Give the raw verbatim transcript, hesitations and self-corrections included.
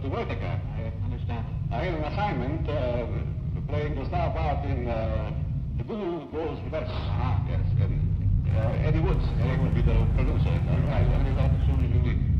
to Whittaker. I understand. I have an assignment uh, playing the star part in uh, The Guru Goes West. Ah, Yes, and uh, Eddie Woods. Eddie will be the producer. All right, let me know as soon as you leave.